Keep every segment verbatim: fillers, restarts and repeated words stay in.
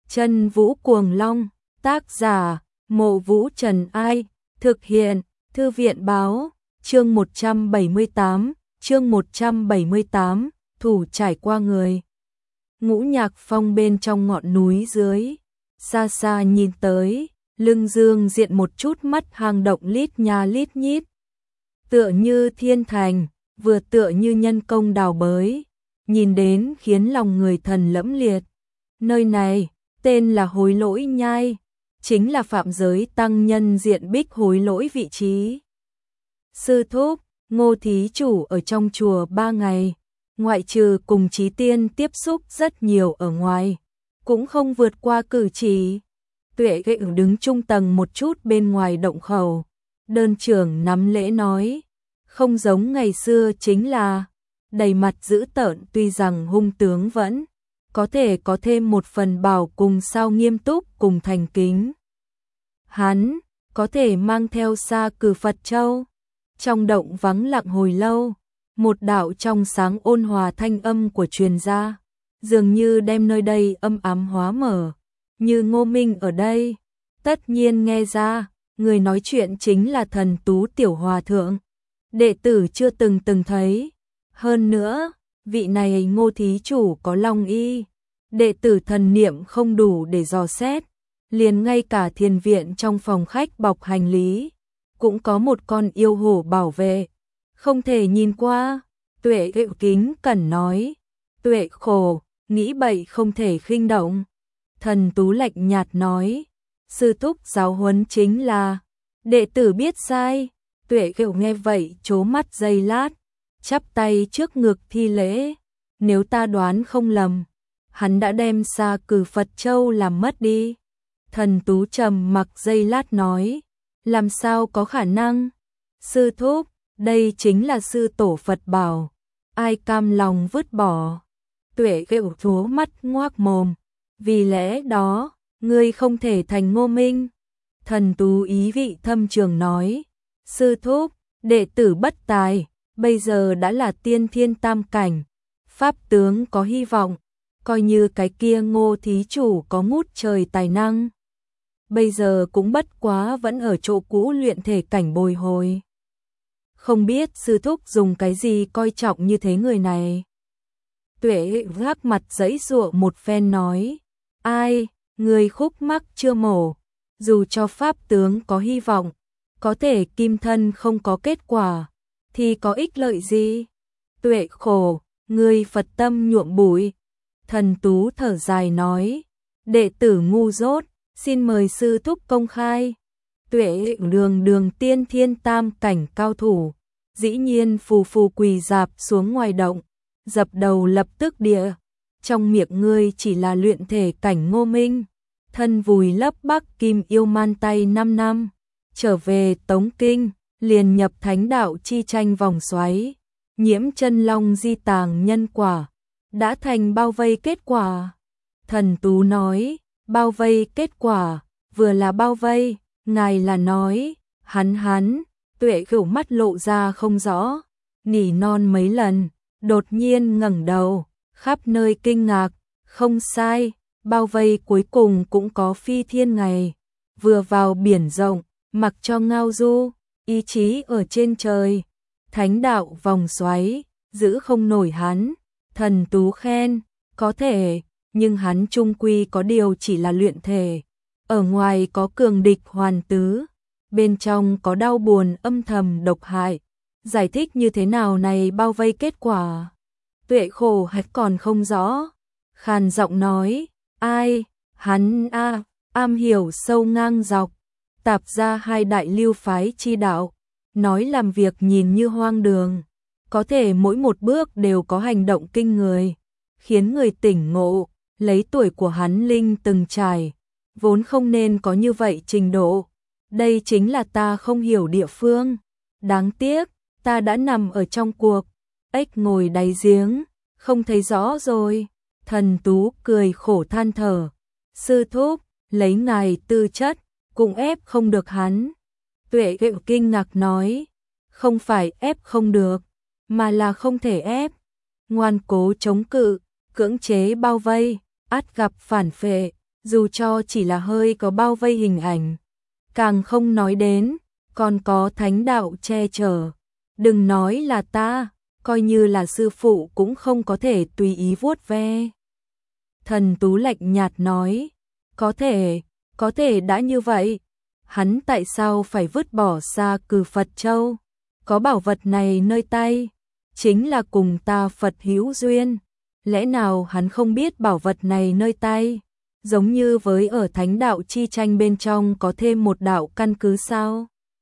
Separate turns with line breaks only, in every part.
Chân Vũ Cuồng Long, tác giả, Mộ Vũ Trần Ai, thực hiện, Thư viện báo, chương một trăm bảy mươi tám, chương một trăm bảy mươi tám, thủ trải qua người. Ngũ Nhạc Phong bên trong ngọn núi dưới, xa xa nhìn tới, lưng dương diện một chút mắt hang động lít nha lít nhít. Tựa như thiên thành, vừa tựa như nhân công đào bới, nhìn đến khiến lòng người thần lẫm liệt. Nơi này, tên là Hối Lỗi Nhai, chính là phạm giới tăng nhân diện bích hối lỗi vị trí. Sư thúc, Ngô thí chủ ở trong chùa ba ngày, ngoại trừ cùng Chí Tiên tiếp xúc rất nhiều ở ngoài, cũng không vượt qua cử chỉ. Tuệ Gậy đứng trung tầng một chút bên ngoài động khẩu, đơn trưởng nắm lễ nói, không giống ngày xưa chính là đầy mặt dữ tợn, tuy rằng hung tướng vẫn có thể có thêm một phần bảo cùng sao nghiêm túc cùng thành kính. Hắn có thể mang theo Sa Cử Phật Châu. Trong động vắng lặng hồi lâu, một đạo trong sáng ôn hòa thanh âm của truyền ra, dường như đem nơi đây âm ám hóa mở. Như Ngô Minh ở đây, tất nhiên nghe ra, người nói chuyện chính là Thần Tú Tiểu Hòa Thượng. Đệ tử chưa từng từng thấy. Hơn nữa, vị này Ngô thí chủ có long y, đệ tử thần niệm không đủ để dò xét, liền ngay cả thiền viện trong phòng khách bọc hành lý, cũng có một con yêu hổ bảo vệ, không thể nhìn qua. Tuệ Gậy kính cẩn nói, Tuệ khổ, nghĩ bậy không thể khinh động. Thần Tú lạnh nhạt nói, sư thúc giáo huấn chính là, đệ tử biết sai. Tuệ Gậy nghe vậy trố mắt giây lát, chắp tay trước ngực thi lễ, nếu ta đoán không lầm, hắn đã đem Sa Cử Phật Châu làm mất đi. Thần Tú trầm mặc giây lát nói, làm sao có khả năng? Sư thúc, đây chính là sư tổ Phật bảo, ai cam lòng vứt bỏ. Tuệ Gậy thú mắt ngoác mồm, vì lẽ đó, ngươi không thể thành Ngô Minh. Thần Tú ý vị thâm trường nói, sư thúc, đệ tử bất tài, bây giờ đã là tiên thiên tam cảnh, pháp tướng có hy vọng, coi như cái kia Ngô thí chủ có ngút trời tài năng, bây giờ cũng bất quá vẫn ở chỗ cũ luyện thể cảnh bồi hồi. Không biết sư thúc dùng cái gì coi trọng như thế người này. Tuệ gác mặt giãy giụa một phen nói, ai, người khúc mắc chưa mổ, dù cho pháp tướng có hy vọng, có thể kim thân không có kết quả, thì có ích lợi gì? Tuệ khổ, người Phật tâm nhuộm bụi. Thần Tú thở dài nói, đệ tử ngu dốt, xin mời sư thúc công khai. Tuệ đường đường tiên thiên tam cảnh cao thủ, dĩ nhiên phù phù quỳ dạp xuống ngoài động, dập đầu lập tức địa. Trong miệng ngươi chỉ là luyện thể cảnh Ngô Minh, thân vùi lấp Bắc Kim yêu man tay năm năm, trở về Tống Kinh, liền nhập thánh đạo chi tranh vòng xoáy, nhiễm chân long di tàng nhân quả, đã thành bao vây kết quả. Thần Tú nói, bao vây kết quả, vừa là bao vây, ngài là nói, hắn hắn. Tuệ Gửu mắt lộ ra không rõ, nỉ non mấy lần, đột nhiên ngẩng đầu, khắp nơi kinh ngạc, không sai, bao vây cuối cùng cũng có phi thiên ngày, vừa vào biển rộng, mặc cho ngao du, ý chí ở trên trời, thánh đạo vòng xoáy, giữ không nổi hắn. Thần Tú khen, có thể, nhưng hắn chung quy có điều chỉ là luyện thể, ở ngoài có cường địch hoàn tứ, bên trong có đau buồn âm thầm độc hại, giải thích như thế nào này bao vây kết quả. Tuệ khổ hạch còn không rõ, khàn giọng nói, ai, hắn a à, am hiểu sâu ngang dọc, tạp ra hai đại lưu phái chi đạo, nói làm việc nhìn như hoang đường, có thể mỗi một bước đều có hành động kinh người, khiến người tỉnh ngộ, lấy tuổi của hắn linh từng trải, vốn không nên có như vậy trình độ. Đây chính là ta không hiểu địa phương, đáng tiếc, ta đã nằm ở trong cuộc, ếch ngồi đáy giếng, không thấy rõ rồi. Thần Tú cười khổ than thở, sư thúc, lấy ngài tư chất, cũng ép không được hắn. Tuệ Gậy kinh ngạc nói, không phải ép không được, mà là không thể ép. Ngoan cố chống cự, cưỡng chế bao vây, ắt gặp phản phệ, dù cho chỉ là hơi có bao vây hình ảnh, càng không nói đến, còn có thánh đạo che chở. Đừng nói là ta, coi như là sư phụ cũng không có thể tùy ý vuốt ve. Thần Tú lạnh nhạt nói, có thể, có thể đã như vậy, hắn tại sao phải vứt bỏ xa Cừ Phật Châu? Có bảo vật này nơi tay, chính là cùng ta Phật hữu duyên. Lẽ nào hắn không biết bảo vật này nơi tay, giống như với ở thánh đạo chi tranh bên trong có thêm một đạo căn cứ sao?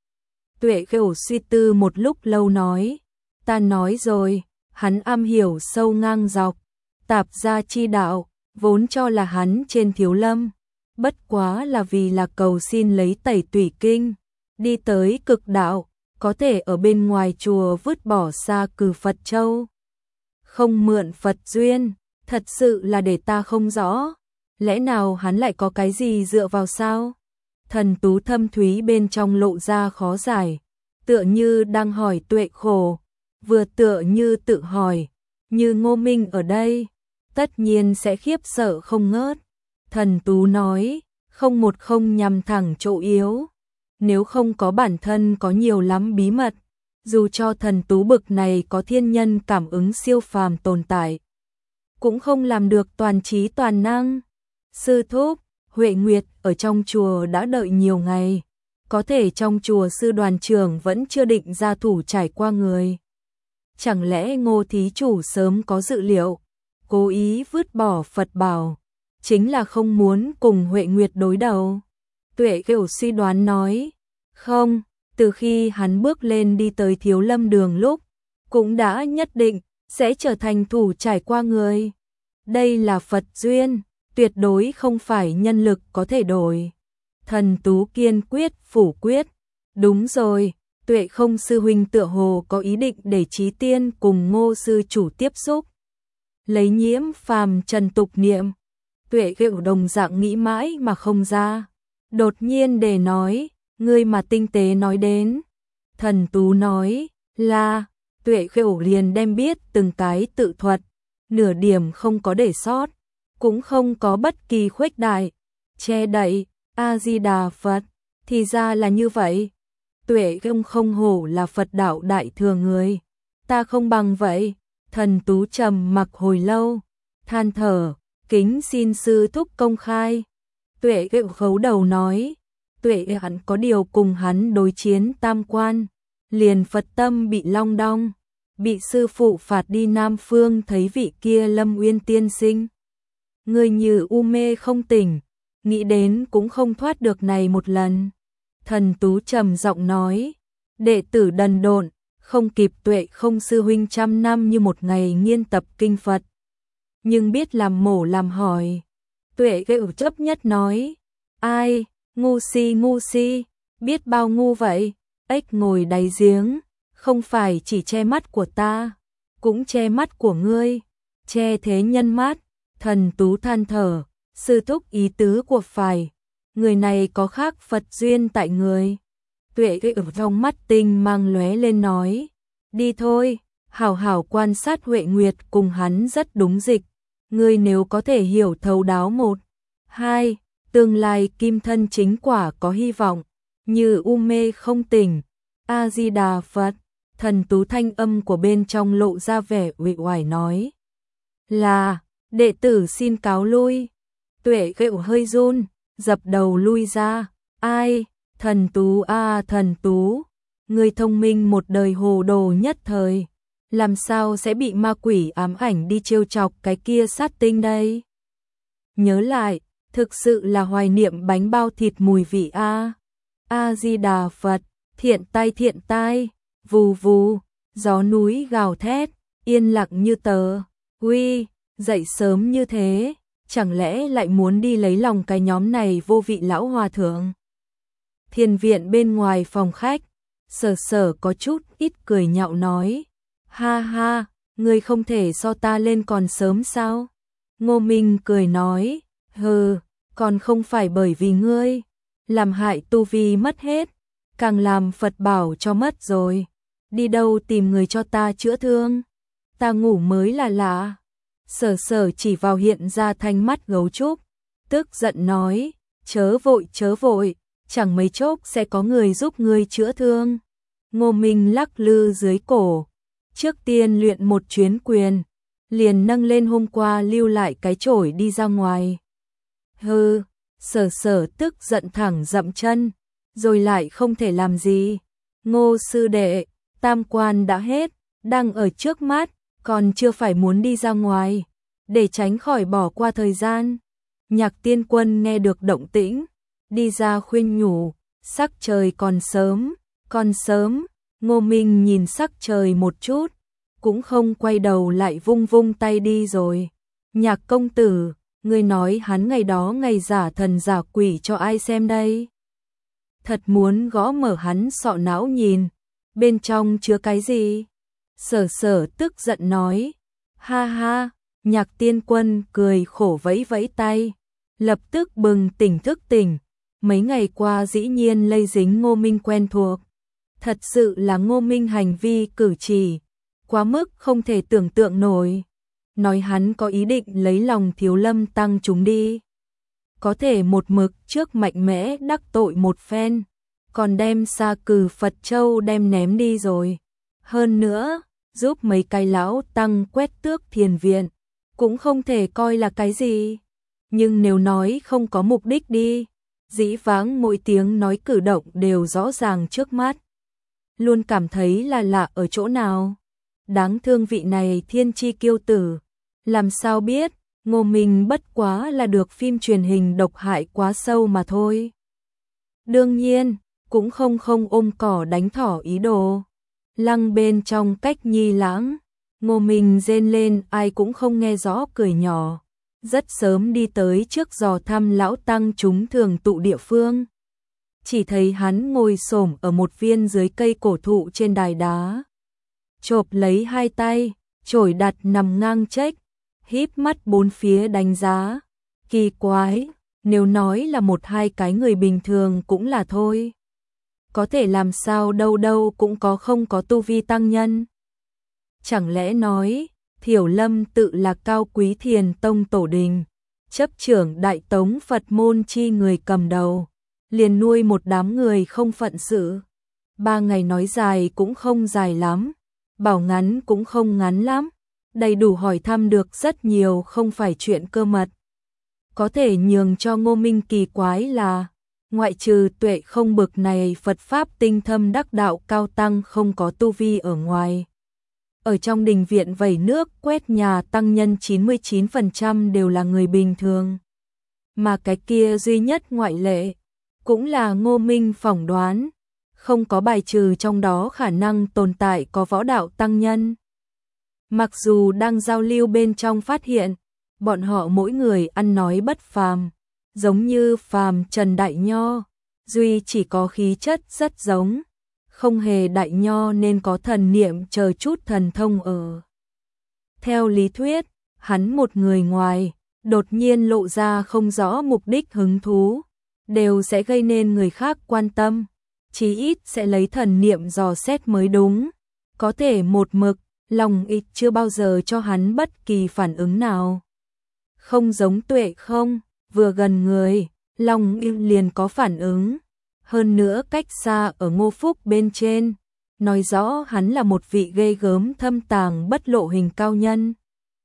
Tuệ Khẩu suy tư một lúc lâu nói, ta nói rồi, hắn am hiểu sâu ngang dọc, tạp gia chi đạo, vốn cho là hắn trên thiếu lâm, bất quá là vì là cầu xin lấy tẩy tủy kinh, đi tới cực đạo, có thể ở bên ngoài chùa vứt bỏ xa Cừ Phật Châu. Không mượn Phật duyên, thật sự là để ta không rõ, lẽ nào hắn lại có cái gì dựa vào sao? Thần Tú thâm thúy bên trong lộ ra khó giải, tựa như đang hỏi Tuệ Khổ, vừa tựa như tự hỏi, như Ngô Minh ở đây, tất nhiên sẽ khiếp sợ không ngớt. Thần Tú nói, không một không nhằm thẳng chỗ yếu, nếu không có bản thân có nhiều lắm bí mật, dù cho thần Tú bực này có thiên nhân cảm ứng siêu phàm tồn tại, cũng không làm được toàn trí toàn năng. Sư thúc, Huệ Nguyệt ở trong chùa đã đợi nhiều ngày, có thể trong chùa sư đoàn trưởng vẫn chưa định ra thủ trải qua người. Chẳng lẽ Ngô thí chủ sớm có dự liệu, cố ý vứt bỏ Phật bảo, chính là không muốn cùng Huệ Nguyệt đối đầu? Tuệ Khẩu suy đoán nói, không, từ khi hắn bước lên đi tới Thiếu Lâm đường lúc, cũng đã nhất định sẽ trở thành thủ trải qua người. Đây là Phật duyên, tuyệt đối không phải nhân lực có thể đổi. Thần Tú kiên quyết phủ quyết, đúng rồi, Tuệ Không sư huynh tựa hồ có ý định để Chí Tiên cùng Ngô sư chủ tiếp xúc. Lấy nhiễm phàm trần tục niệm, Tuệ Khẩu đồng dạng nghĩ mãi mà không ra. Đột nhiên để nói, ngươi mà tinh tế nói đến. Thần Tú nói, là, Tuệ Khẩu liền đem biết từng cái tự thuật, nửa điểm không có để sót, cũng không có bất kỳ khuếch đại, che đậy. A-di-đà Phật, thì ra là như vậy. Tuệ Không không hổ là Phật đạo đại thừa người, ta không bằng vậy. Thần Tú trầm mặc hồi lâu, than thở, kính xin sư thúc công khai. Tuệ Không khấu đầu nói, Tuệ hắn có điều cùng hắn đối chiến tam quan, liền Phật tâm bị long đong, bị sư phụ phạt đi Nam Phương thấy vị kia Lâm Uyên tiên sinh. Người như u mê không tỉnh, nghĩ đến cũng không thoát được này một lần. Thần Tú trầm giọng nói, đệ tử đần độn, không kịp Tuệ Không sư huynh trăm năm như một ngày nghiên tập kinh Phật, nhưng biết làm mổ làm hỏi. Tuệ Khẩu chấp nhất nói, ai, ngu si ngu si, biết bao ngu vậy, ếch ngồi đáy giếng, không phải chỉ che mắt của ta, cũng che mắt của ngươi, che thế nhân mắt. Thần Tú than thở, sư thúc ý tứ của phải, người này có khác Phật duyên tại người. Tuệ ở trong mắt tinh mang lóe lên nói, đi thôi, hảo hảo quan sát Huệ Nguyệt cùng hắn rất đúng dịch, ngươi nếu có thể hiểu thấu đáo một, hai, tương lai kim thân chính quả có hy vọng, như u mê không tỉnh. A-di-đà Phật. Thần Tú thanh âm của bên trong lộ ra vẻ uể oải nói, là, đệ tử xin cáo lui. Tuệ Khẩu hơi run, dập đầu lui ra. Ai, Thần Tú a à, Thần Tú, người thông minh một đời hồ đồ nhất thời, làm sao sẽ bị ma quỷ ám ảnh đi trêu chọc cái kia sát tinh đây? Nhớ lại, thực sự là hoài niệm bánh bao thịt mùi vị a. A-di-đà Phật. Thiện tai thiện tai, vù vù, gió núi gào thét, yên lặng như tờ. Uy, dậy sớm như thế, chẳng lẽ lại muốn đi lấy lòng cái nhóm này vô vị lão hòa thượng? Thiền viện bên ngoài phòng khách, Sở Sở có chút ít cười nhạo nói, ha ha, ngươi không thể so ta lên còn sớm sao? Ngô Minh cười nói, hừ, còn không phải bởi vì ngươi làm hại tu vi mất hết, càng làm Phật bảo cho mất rồi, đi đâu tìm người cho ta chữa thương, ta ngủ mới là lạ. Sở Sở chỉ vào hiện ra thanh mắt gấu trúc, tức giận nói, chớ vội chớ vội, chẳng mấy chốc sẽ có người giúp ngươi chữa thương. Ngô Minh lắc lư dưới cổ, trước tiên luyện một chuyến quyền, liền nâng lên hôm qua lưu lại cái chổi đi ra ngoài. Hừ, Sở Sở tức giận thẳng dậm chân, rồi lại không thể làm gì. Ngô sư đệ, tam quan đã hết, đang ở trước mắt, còn chưa phải muốn đi ra ngoài, để tránh khỏi bỏ qua thời gian. Nhạc Tiên Quân nghe được động tĩnh, đi ra khuyên nhủ, sắc trời còn sớm, còn sớm. Ngô Minh nhìn sắc trời một chút, cũng không quay đầu lại vung vung tay đi rồi. Nhạc công tử, ngươi nói hắn ngày đó ngày giả thần giả quỷ cho ai xem đây? Thật muốn gõ mở hắn sọ não nhìn, bên trong chứa cái gì? Sở Sở tức giận nói, ha ha. Nhạc Tiên Quân cười khổ vẫy vẫy tay, lập tức bừng tỉnh thức tỉnh. Mấy ngày qua dĩ nhiên lây dính Ngô Minh quen thuộc. Thật sự là Ngô Minh hành vi cử chỉ quá mức không thể tưởng tượng nổi. Nói hắn có ý định lấy lòng Thiếu Lâm tăng chúng đi, có thể một mực trước mạnh mẽ đắc tội một phen, còn đem Sa Cừ Phật Châu đem ném đi rồi. Hơn nữa, giúp mấy cái lão tăng quét tước thiền viện, cũng không thể coi là cái gì. Nhưng nếu nói không có mục đích đi, dĩ vãng mỗi tiếng nói cử động đều rõ ràng trước mắt. Luôn cảm thấy là lạ ở chỗ nào. Đáng thương vị này thiên chi kiêu tử, làm sao biết, Ngô Minh bất quá là được phim truyền hình độc hại quá sâu mà thôi. Đương nhiên, cũng không không ôm cỏ đánh thỏ ý đồ. Lăng bên trong cách nhi lãng, Ngô Minh rên lên ai cũng không nghe rõ cười nhỏ. Rất sớm đi tới trước dò thăm lão tăng chúng thường tụ địa phương. Chỉ thấy hắn ngồi xổm ở một viên dưới cây cổ thụ trên đài đá. Chộp lấy hai tay, chổi đặt nằm ngang chếch, híp mắt bốn phía đánh giá. Kỳ quái, nếu nói là một hai cái người bình thường cũng là thôi. Có thể làm sao đâu đâu cũng có không có tu vi tăng nhân. Chẳng lẽ nói, Thiểu Lâm tự là cao quý thiền tông tổ đình, chấp trưởng đại tống Phật môn chi người cầm đầu, liền nuôi một đám người không phận sự. Ba ngày nói dài cũng không dài lắm, bảo ngắn cũng không ngắn lắm, đầy đủ hỏi thăm được rất nhiều không phải chuyện cơ mật. Có thể nhường cho Ngô Minh kỳ quái là, ngoại trừ tuệ không bực này Phật Pháp tinh thâm đắc đạo cao tăng không có tu vi ở ngoài. Ở trong đình viện vẩy nước quét nhà tăng nhân chín mươi chín phần trăm đều là người bình thường. Mà cái kia duy nhất ngoại lệ, cũng là Ngô Minh phỏng đoán, không có bài trừ trong đó khả năng tồn tại có võ đạo tăng nhân. Mặc dù đang giao lưu bên trong phát hiện, bọn họ mỗi người ăn nói bất phàm, giống như phàm Trần Đại Nho, duy chỉ có khí chất rất giống, không hề đại nho nên có thần niệm chờ chút thần thông ở. Theo lý thuyết, hắn một người ngoài, đột nhiên lộ ra không rõ mục đích hứng thú, đều sẽ gây nên người khác quan tâm, chí ít sẽ lấy thần niệm dò xét mới đúng. Có thể một mực, lòng ít chưa bao giờ cho hắn bất kỳ phản ứng nào. Không giống tuệ không, vừa gần người, lòng ít liền có phản ứng. Hơn nữa cách xa ở Ngô Phúc bên trên, nói rõ hắn là một vị ghê gớm thâm tàng bất lộ hình cao nhân.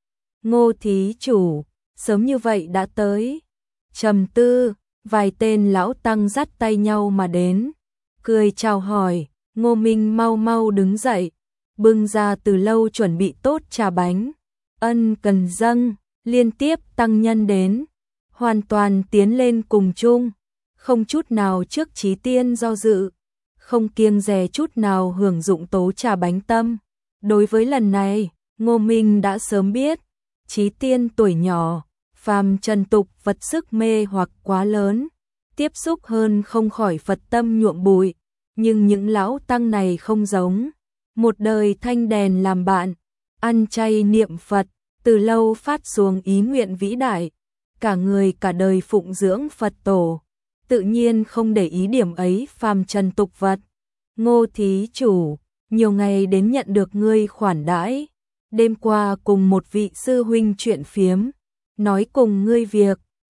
Ngô thí chủ, sớm như vậy đã tới. Trầm tư, vài tên lão tăng dắt tay nhau mà đến, cười chào hỏi. Ngô Minh mau mau đứng dậy, bưng ra từ lâu chuẩn bị tốt trà bánh, ân cần dâng. Liên tiếp tăng nhân đến, hoàn toàn tiến lên cùng chung, không chút nào trước Chí Tiên do dự, không kiêng dè chút nào hưởng dụng tố trà bánh tâm. Đối với lần này, Ngô Minh đã sớm biết, Chí Tiên tuổi nhỏ, phàm trần tục vật sức mê hoặc quá lớn, tiếp xúc hơn không khỏi Phật tâm nhuộm bụi, nhưng những lão tăng này không giống, một đời thanh đèn làm bạn, ăn chay niệm Phật, từ lâu phát xuống ý nguyện vĩ đại, cả người cả đời phụng dưỡng Phật tổ, tự nhiên không để ý điểm ấy phàm trần tục vật. Ngô thí chủ, nhiều ngày đến nhận được ngươi khoản đãi, đêm qua cùng một vị sư huynh chuyện phiếm, nói cùng ngươi việc,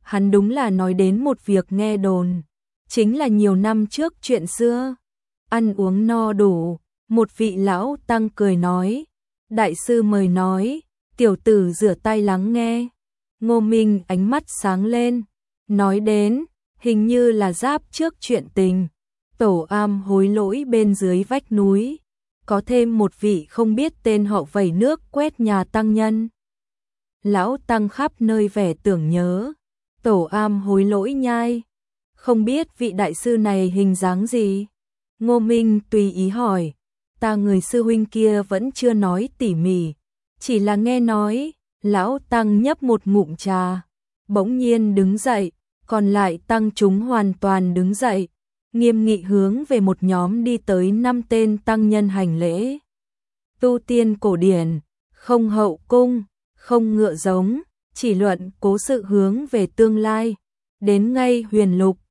hắn đúng là nói đến một việc nghe đồn, chính là nhiều năm trước chuyện xưa. Ăn uống no đủ, một vị lão tăng cười nói, đại sư mời nói, tiểu tử rửa tay lắng nghe. Ngô Minh ánh mắt sáng lên, nói đến, hình như là giáp trước chuyện tình, tổ am hối lỗi bên dưới vách núi, có thêm một vị không biết tên họ vẩy nước quét nhà tăng nhân. Lão tăng khắp nơi vẻ tưởng nhớ, tổ am hối lỗi nhai, không biết vị đại sư này hình dáng gì. Ngô Minh tùy ý hỏi, ta người sư huynh kia vẫn chưa nói tỉ mỉ, chỉ là nghe nói. Lão tăng nhấp một ngụm trà, bỗng nhiên đứng dậy, còn lại tăng chúng hoàn toàn đứng dậy, nghiêm nghị hướng về một nhóm đi tới năm tên tăng nhân hành lễ. Tu tiên cổ điển, không hậu cung, không ngựa giống, chỉ luận cố sự hướng về tương lai, đến ngay huyền lục,